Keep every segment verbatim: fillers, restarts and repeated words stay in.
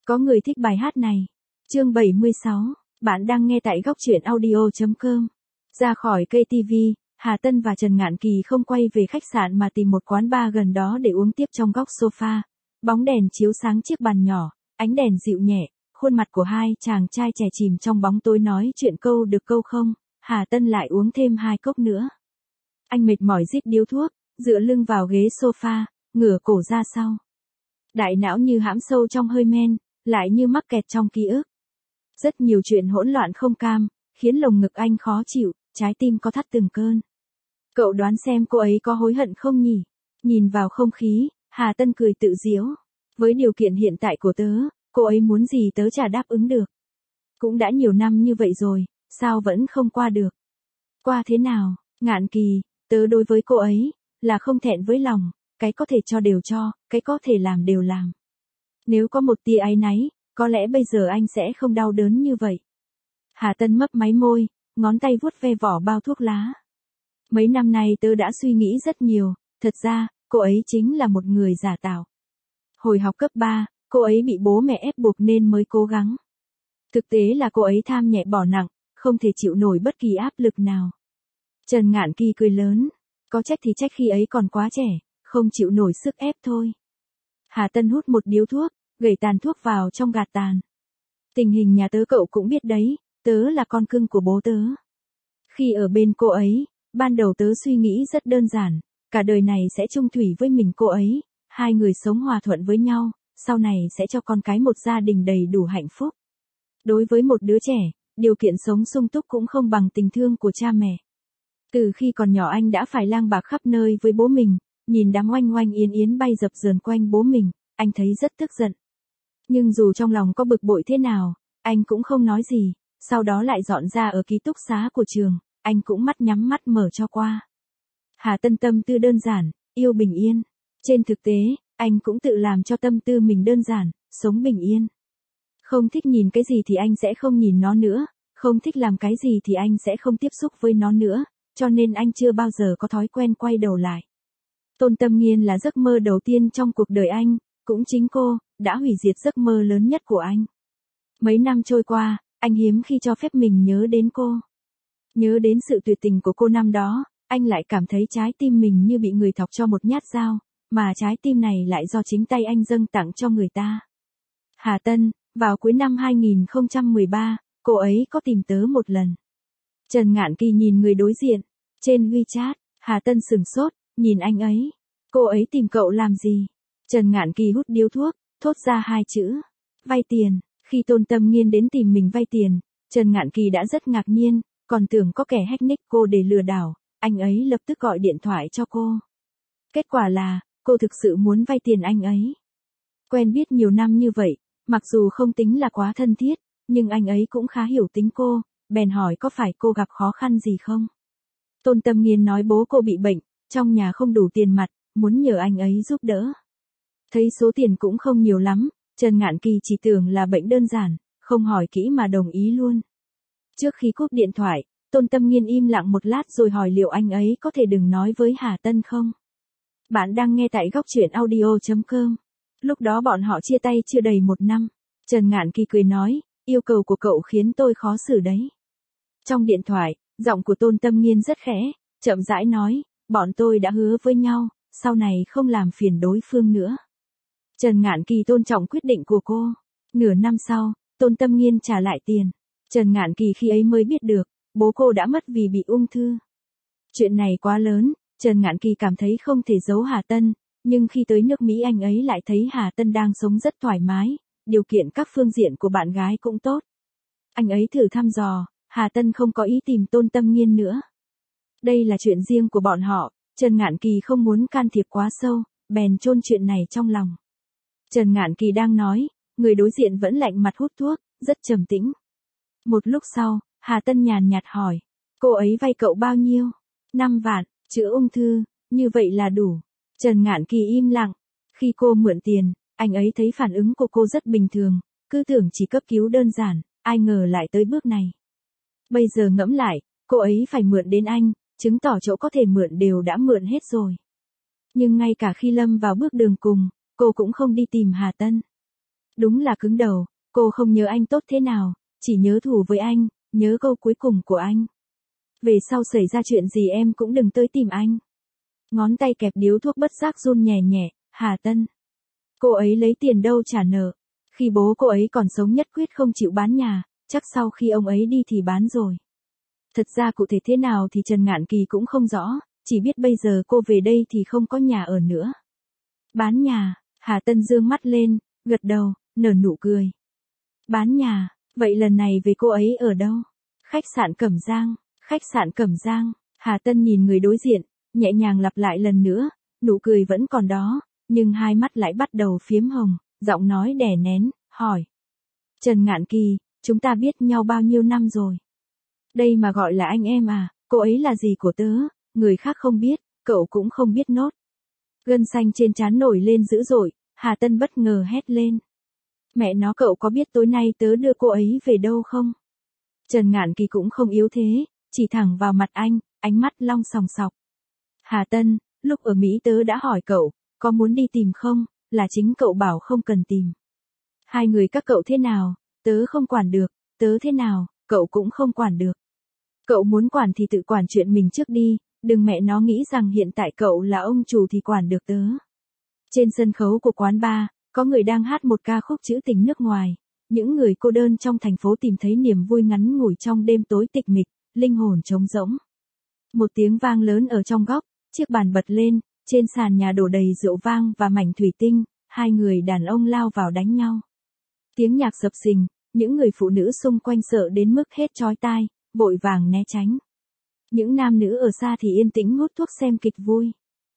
Có người thích bài hát này. Chương bảy mươi sáu, bạn đang nghe tại góc truyện audio chấm com. Ra khỏi ca tê vê, Hà Tân và Trần Ngạn Kỳ không quay về khách sạn mà tìm một quán bar gần đó để uống tiếp trong góc sofa. Bóng đèn chiếu sáng chiếc bàn nhỏ, ánh đèn dịu nhẹ, khuôn mặt của hai chàng trai trẻ chìm trong bóng tối nói chuyện câu được câu không. Hà Tân lại uống thêm hai cốc nữa. Anh mệt mỏi rít điếu thuốc, dựa lưng vào ghế sofa, ngửa cổ ra sau. Đại não như hãm sâu trong hơi men, lại như mắc kẹt trong ký ức. Rất nhiều chuyện hỗn loạn không cam, khiến lồng ngực anh khó chịu, trái tim có thắt từng cơn. Cậu đoán xem cô ấy có hối hận không nhỉ? Nhìn vào không khí, Hà Tân cười tự giễu. Với điều kiện hiện tại của tớ, cô ấy muốn gì tớ chả đáp ứng được. Cũng đã nhiều năm như vậy rồi, sao vẫn không qua được? Qua thế nào, Ngạn Kỳ, tớ đối với cô ấy, là không thẹn với lòng, cái có thể cho đều cho, cái có thể làm đều làm. Nếu có một tia áy náy, có lẽ bây giờ anh sẽ không đau đớn như vậy. Hà Tân mấp máy môi, ngón tay vuốt ve vỏ bao thuốc lá. Mấy năm nay tớ đã suy nghĩ rất nhiều, thật ra, cô ấy chính là một người giả tạo. Hồi học cấp ba, cô ấy bị bố mẹ ép buộc nên mới cố gắng. Thực tế là cô ấy tham nhẹ bỏ nặng, không thể chịu nổi bất kỳ áp lực nào. Trần Ngạn Kỳ cười lớn, có trách thì trách khi ấy còn quá trẻ, không chịu nổi sức ép thôi. Hà Tân hút một điếu thuốc, gẩy tàn thuốc vào trong gạt tàn. Tình hình nhà tớ cậu cũng biết đấy, tớ là con cưng của bố tớ. Khi ở bên cô ấy, ban đầu tớ suy nghĩ rất đơn giản, cả đời này sẽ chung thủy với mình cô ấy, hai người sống hòa thuận với nhau, sau này sẽ cho con cái một gia đình đầy đủ hạnh phúc. Đối với một đứa trẻ, điều kiện sống sung túc cũng không bằng tình thương của cha mẹ. Từ khi còn nhỏ anh đã phải lang bạc khắp nơi với bố mình, nhìn đám oanh oanh yến yến bay dập dờn quanh bố mình, anh thấy rất tức giận. Nhưng dù trong lòng có bực bội thế nào, anh cũng không nói gì, sau đó lại dọn ra ở ký túc xá của trường, anh cũng mắt nhắm mắt mở cho qua. Hà Tân tâm tư đơn giản, yêu bình yên. Trên thực tế, anh cũng tự làm cho tâm tư mình đơn giản, sống bình yên. Không thích nhìn cái gì thì anh sẽ không nhìn nó nữa, không thích làm cái gì thì anh sẽ không tiếp xúc với nó nữa, cho nên anh chưa bao giờ có thói quen quay đầu lại. Tôn Tâm Nghiên là giấc mơ đầu tiên trong cuộc đời anh, cũng chính cô, đã hủy diệt giấc mơ lớn nhất của anh. Mấy năm trôi qua, anh hiếm khi cho phép mình nhớ đến cô. Nhớ đến sự tuyệt tình của cô năm đó, anh lại cảm thấy trái tim mình như bị người thọc cho một nhát dao, mà trái tim này lại do chính tay anh dâng tặng cho người ta. Hà Tân, vào cuối năm hai nghìn không trăm mười ba, cô ấy có tìm tớ một lần. Trần Ngạn Kỳ nhìn người đối diện. Trên WeChat, Hà Tân sửng sốt, nhìn anh ấy. Cô ấy tìm cậu làm gì? Trần Ngạn Kỳ hút điếu thuốc, thốt ra hai chữ. Vay tiền. Khi Tôn Tâm Nghiên đến tìm mình vay tiền, Trần Ngạn Kỳ đã rất ngạc nhiên, còn tưởng có kẻ hack nick cô để lừa đảo, anh ấy lập tức gọi điện thoại cho cô. Kết quả là, cô thực sự muốn vay tiền anh ấy. Quen biết nhiều năm như vậy, mặc dù không tính là quá thân thiết, nhưng anh ấy cũng khá hiểu tính cô, bèn hỏi có phải cô gặp khó khăn gì không? Tôn Tâm Nghiên nói bố cô bị bệnh, trong nhà không đủ tiền mặt, muốn nhờ anh ấy giúp đỡ. Thấy số tiền cũng không nhiều lắm, Trần Ngạn Kỳ chỉ tưởng là bệnh đơn giản, không hỏi kỹ mà đồng ý luôn. Trước khi cúp điện thoại, Tôn Tâm Nghiên im lặng một lát rồi hỏi liệu anh ấy có thể đừng nói với Hà Tân không? Bạn đang nghe tại góc truyện audio chấm com. Lúc đó bọn họ chia tay chưa đầy một năm. Trần Ngạn Kỳ cười nói, yêu cầu của cậu khiến tôi khó xử đấy. Trong điện thoại, giọng của Tôn Tâm Nghiên rất khẽ, chậm rãi nói, bọn tôi đã hứa với nhau, sau này không làm phiền đối phương nữa. Trần Ngạn Kỳ tôn trọng quyết định của cô. Nửa năm sau, Tôn Tâm Nghiên trả lại tiền. Trần Ngạn Kỳ khi ấy mới biết được, bố cô đã mất vì bị ung thư. Chuyện này quá lớn, Trần Ngạn Kỳ cảm thấy không thể giấu Hà Tân, nhưng khi tới nước Mỹ anh ấy lại thấy Hà Tân đang sống rất thoải mái, điều kiện các phương diện của bạn gái cũng tốt. Anh ấy thử thăm dò, Hà Tân không có ý tìm Tôn Tâm Nghiên nữa. Đây là chuyện riêng của bọn họ, Trần Ngạn Kỳ không muốn can thiệp quá sâu, bèn chôn chuyện này trong lòng. Trần Ngạn Kỳ đang nói, người đối diện vẫn lạnh mặt hút thuốc, rất trầm tĩnh. Một lúc sau, Hà Tân nhàn nhạt hỏi, cô ấy vay cậu bao nhiêu? Năm vạn, chữa ung thư, như vậy là đủ. Trần Ngạn Kỳ im lặng. Khi cô mượn tiền, anh ấy thấy phản ứng của cô rất bình thường, cứ tưởng chỉ cấp cứu đơn giản, ai ngờ lại tới bước này. Bây giờ ngẫm lại, cô ấy phải mượn đến anh, chứng tỏ chỗ có thể mượn đều đã mượn hết rồi. Nhưng ngay cả khi lâm vào bước đường cùng, cô cũng không đi tìm Hà Tân. Đúng là cứng đầu, cô không nhớ anh tốt thế nào, chỉ nhớ thù với anh, nhớ câu cuối cùng của anh. Về sau xảy ra chuyện gì em cũng đừng tới tìm anh. Ngón tay kẹp điếu thuốc bất giác run nhẹ nhẹ, Hà Tân. Cô ấy lấy tiền đâu trả nợ. Khi bố cô ấy còn sống nhất quyết không chịu bán nhà, chắc sau khi ông ấy đi thì bán rồi. Thật ra cụ thể thế nào thì Trần Ngạn Kỳ cũng không rõ, chỉ biết bây giờ cô về đây thì không có nhà ở nữa. Bán nhà, Hà Tân dương mắt lên, gật đầu, nở nụ cười. Bán nhà, vậy lần này về cô ấy ở đâu? Khách sạn Cẩm Giang, khách sạn Cẩm Giang, Hà Tân nhìn người đối diện, nhẹ nhàng lặp lại lần nữa, nụ cười vẫn còn đó, nhưng hai mắt lại bắt đầu phiếm hồng, giọng nói đè nén, hỏi. Trần Ngạn Kỳ, chúng ta biết nhau bao nhiêu năm rồi? Đây mà gọi là anh em à, cô ấy là gì của tớ, người khác không biết, cậu cũng không biết nốt. Gân xanh trên trán nổi lên dữ dội, Hà Tân bất ngờ hét lên. Mẹ nó, cậu có biết tối nay tớ đưa cô ấy về đâu không? Trần Ngạn Kỳ cũng không yếu thế, chỉ thẳng vào mặt anh, ánh mắt long sòng sọc. Hà Tân, lúc ở Mỹ tớ đã hỏi cậu, có muốn đi tìm không, là chính cậu bảo không cần tìm. Hai người các cậu thế nào, tớ không quản được, tớ thế nào, cậu cũng không quản được. Cậu muốn quản thì tự quản chuyện mình trước đi, đừng mẹ nó nghĩ rằng hiện tại cậu là ông chủ thì quản được tớ. Trên sân khấu của quán bar, có người đang hát một ca khúc trữ tình nước ngoài. Những người cô đơn trong thành phố tìm thấy niềm vui ngắn ngủi trong đêm tối tịch mịch, linh hồn trống rỗng. Một tiếng vang lớn ở trong góc, chiếc bàn bật lên, trên sàn nhà đổ đầy rượu vang và mảnh thủy tinh, hai người đàn ông lao vào đánh nhau. Tiếng nhạc sập sình, những người phụ nữ xung quanh sợ đến mức hết chói tai, vội vàng né tránh. Những nam nữ ở xa thì yên tĩnh hút thuốc xem kịch vui.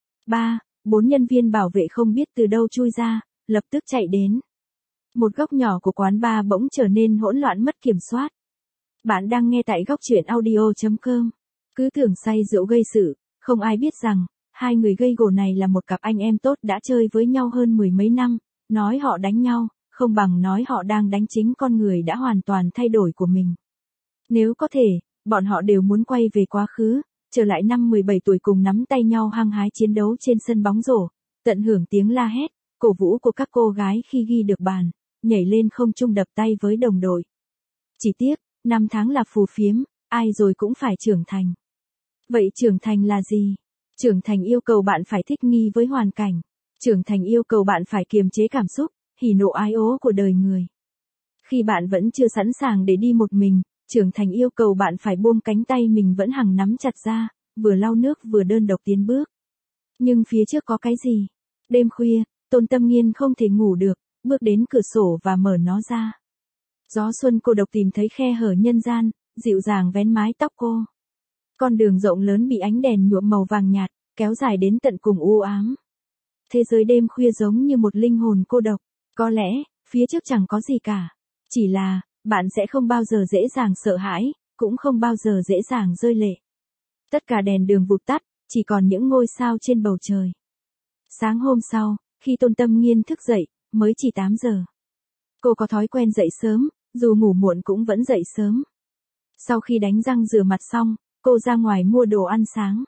Ba, bốn nhân viên bảo vệ không biết từ đâu chui ra, lập tức chạy đến. Một góc nhỏ của quán bar bỗng trở nên hỗn loạn mất kiểm soát. Bạn đang nghe tại góc truyện audio chấm com. Cứ tưởng say rượu gây sự, không ai biết rằng, hai người gây gổ này là một cặp anh em tốt đã chơi với nhau hơn mười mấy năm, nói họ đánh nhau, không bằng nói họ đang đánh chính con người đã hoàn toàn thay đổi của mình. Nếu có thể, bọn họ đều muốn quay về quá khứ, trở lại năm mười bảy tuổi cùng nắm tay nhau hăng hái chiến đấu trên sân bóng rổ, tận hưởng tiếng la hét, cổ vũ của các cô gái khi ghi được bàn, nhảy lên không trung đập tay với đồng đội. Chỉ tiếc, năm tháng là phù phiếm, ai rồi cũng phải trưởng thành. Vậy trưởng thành là gì? Trưởng thành yêu cầu bạn phải thích nghi với hoàn cảnh. Trưởng thành yêu cầu bạn phải kiềm chế cảm xúc, hỉ nộ ái ố của đời người. Khi bạn vẫn chưa sẵn sàng để đi một mình, trưởng thành yêu cầu bạn phải buông cánh tay mình vẫn hằng nắm chặt ra, vừa lau nước vừa đơn độc tiến bước. Nhưng phía trước có cái gì? Đêm khuya, Tôn Tâm Nghiên không thể ngủ được, bước đến cửa sổ và mở nó ra. Gió xuân cô độc tìm thấy khe hở nhân gian, dịu dàng vén mái tóc cô. Con đường rộng lớn bị ánh đèn nhuộm màu vàng nhạt, kéo dài đến tận cùng u ám. Thế giới đêm khuya giống như một linh hồn cô độc, có lẽ, phía trước chẳng có gì cả. Chỉ là, bạn sẽ không bao giờ dễ dàng sợ hãi, cũng không bao giờ dễ dàng rơi lệ. Tất cả đèn đường vụt tắt, chỉ còn những ngôi sao trên bầu trời. Sáng hôm sau, khi Tôn Tâm Nghiên thức dậy, mới chỉ tám giờ. Cô có thói quen dậy sớm, dù ngủ muộn cũng vẫn dậy sớm. Sau khi đánh răng rửa mặt xong, cô ra ngoài mua đồ ăn sáng.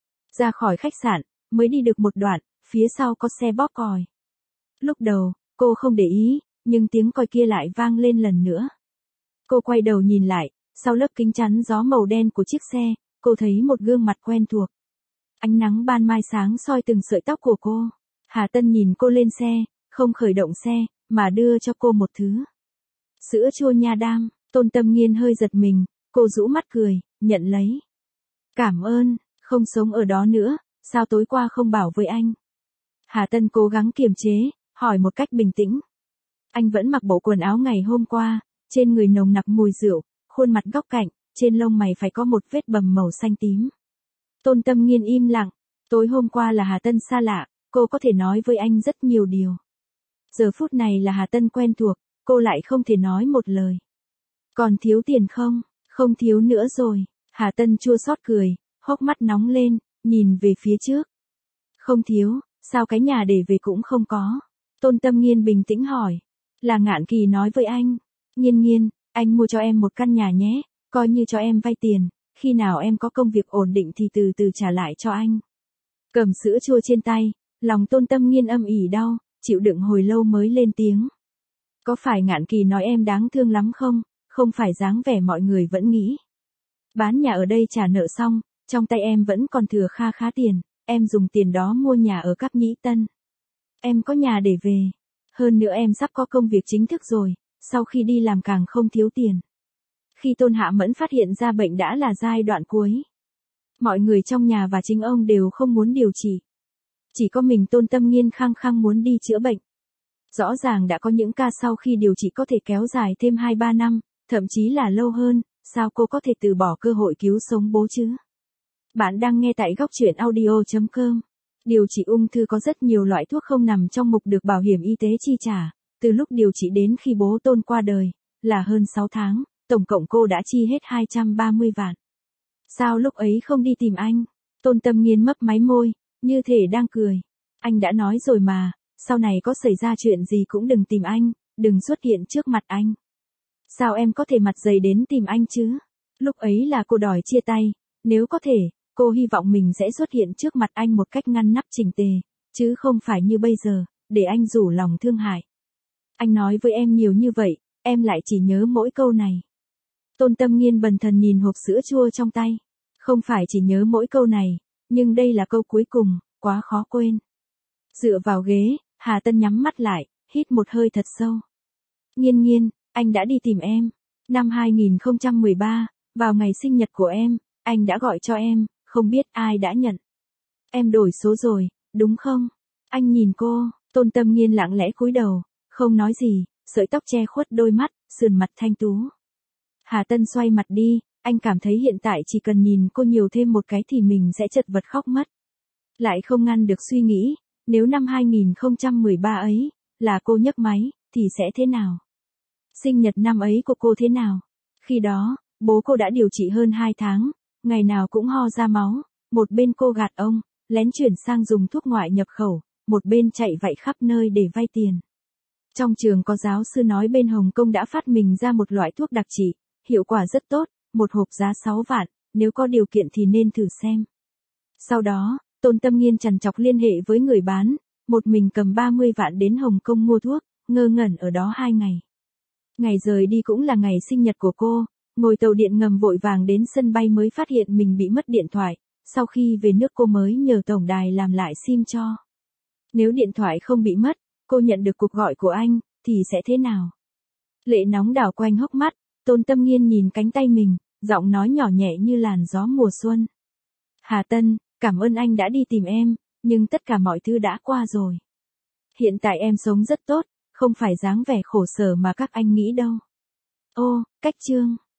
Ra khỏi khách sạn, mới đi được một đoạn, phía sau có xe bóp còi. Lúc đầu, cô không để ý, nhưng tiếng còi kia lại vang lên lần nữa. Cô quay đầu nhìn lại, sau lớp kính chắn gió màu đen của chiếc xe, cô thấy một gương mặt quen thuộc. Ánh nắng ban mai sáng soi từng sợi tóc của cô. Hà Tân nhìn cô lên xe, không khởi động xe, mà đưa cho cô một thứ. Sữa chua nha đam. Tôn Tâm Nghiên hơi giật mình, cô rũ mắt cười, nhận lấy. Cảm ơn, không sống ở đó nữa, sao tối qua không bảo với anh? Hà Tân cố gắng kiềm chế, hỏi một cách bình tĩnh. Anh vẫn mặc bộ quần áo ngày hôm qua, trên người nồng nặc mùi rượu, khuôn mặt góc cạnh, trên lông mày phải có một vết bầm màu xanh tím. Tôn Tâm Nghiên im lặng, tối hôm qua là Hà Tân xa lạ, cô có thể nói với anh rất nhiều điều. Giờ phút này là Hà Tân quen thuộc, cô lại không thể nói một lời. Còn thiếu tiền không? Không thiếu nữa rồi. Hà Tân chua xót cười, hốc mắt nóng lên, nhìn về phía trước. Không thiếu, sao cái nhà để về cũng không có? Tôn Tâm Nghiên bình tĩnh hỏi. Là Ngạn Kỳ nói với anh. Nghiên Nghiên, anh mua cho em một căn nhà nhé, coi như cho em vay tiền, khi nào em có công việc ổn định thì từ từ trả lại cho anh. Cầm sữa chua trên tay, lòng Tôn Tâm Nghiên âm ỉ đau, chịu đựng hồi lâu mới lên tiếng. Có phải Ngạn Kỳ nói em đáng thương lắm không? Không phải dáng vẻ mọi người vẫn nghĩ. Bán nhà ở đây trả nợ xong, trong tay em vẫn còn thừa kha khá tiền, em dùng tiền đó mua nhà ở Cáp Nhĩ Tân. Em có nhà để về. Hơn nữa em sắp có công việc chính thức rồi, sau khi đi làm càng không thiếu tiền. Khi Tôn Hạ Mẫn phát hiện ra bệnh đã là giai đoạn cuối. Mọi người trong nhà và chính ông đều không muốn điều trị. Chỉ có mình Tôn Tâm Nghiên khăng khăng muốn đi chữa bệnh. Rõ ràng đã có những ca sau khi điều trị có thể kéo dài thêm hai ba năm, thậm chí là lâu hơn, sao cô có thể từ bỏ cơ hội cứu sống bố chứ? Bạn đang nghe tại góc truyện audio chấm com. Điều trị ung thư có rất nhiều loại thuốc không nằm trong mục được bảo hiểm y tế chi trả, từ lúc điều trị đến khi bố Tôn qua đời, là hơn sáu tháng, tổng cộng cô đã chi hết hai trăm ba mươi vạn. Sao lúc ấy không đi tìm anh? Tôn Tâm Nghiên mấp máy môi, như thể đang cười. Anh đã nói rồi mà, sau này có xảy ra chuyện gì cũng đừng tìm anh, đừng xuất hiện trước mặt anh. Sao em có thể mặt dày đến tìm anh chứ? Lúc ấy là cô đòi chia tay, nếu có thể, cô hy vọng mình sẽ xuất hiện trước mặt anh một cách ngăn nắp chỉnh tề, chứ không phải như bây giờ, để anh rủ lòng thương hại. Anh nói với em nhiều như vậy, em lại chỉ nhớ mỗi câu này. Tôn Tâm Nghiên bần thần nhìn hộp sữa chua trong tay. Không phải chỉ nhớ mỗi câu này, nhưng đây là câu cuối cùng, quá khó quên. Dựa vào ghế, Hà Tân nhắm mắt lại, hít một hơi thật sâu. Nghiên Nghiên, anh đã đi tìm em. Năm hai nghìn không trăm mười ba, vào ngày sinh nhật của em, anh đã gọi cho em, không biết ai đã nhận. Em đổi số rồi, đúng không? Anh nhìn cô, Tôn Tâm Nghiên lặng lẽ cúi đầu, không nói gì, sợi tóc che khuất đôi mắt, sườn mặt thanh tú. Hà Tân xoay mặt đi, anh cảm thấy hiện tại chỉ cần nhìn cô nhiều thêm một cái thì mình sẽ chật vật khóc mất. Lại không ngăn được suy nghĩ, nếu năm hai nghìn không trăm mười ba ấy, là cô nhấc máy, thì sẽ thế nào? Sinh nhật năm ấy của cô thế nào? Khi đó, bố cô đã điều trị hơn hai tháng, ngày nào cũng ho ra máu, một bên cô gạt ông, lén chuyển sang dùng thuốc ngoại nhập khẩu, một bên chạy vạy khắp nơi để vay tiền. Trong trường có giáo sư nói bên Hồng Kông đã phát minh ra một loại thuốc đặc trị, hiệu quả rất tốt, một hộp giá sáu vạn, nếu có điều kiện thì nên thử xem. Sau đó, Tôn Tâm Nghiên trằn trọc liên hệ với người bán, một mình cầm ba mươi vạn đến Hồng Kông mua thuốc, ngơ ngẩn ở đó hai ngày. Ngày rời đi cũng là ngày sinh nhật của cô, ngồi tàu điện ngầm vội vàng đến sân bay mới phát hiện mình bị mất điện thoại, sau khi về nước cô mới nhờ tổng đài làm lại sim cho. Nếu điện thoại không bị mất, cô nhận được cuộc gọi của anh, thì sẽ thế nào? Lệ nóng đảo quanh hốc mắt, Tôn Tâm Nghiên nhìn cánh tay mình, giọng nói nhỏ nhẹ như làn gió mùa xuân. Hà Tân, cảm ơn anh đã đi tìm em, nhưng tất cả mọi thứ đã qua rồi. Hiện tại em sống rất tốt, không phải dáng vẻ khổ sở mà các anh nghĩ đâu. Ô, cách chương.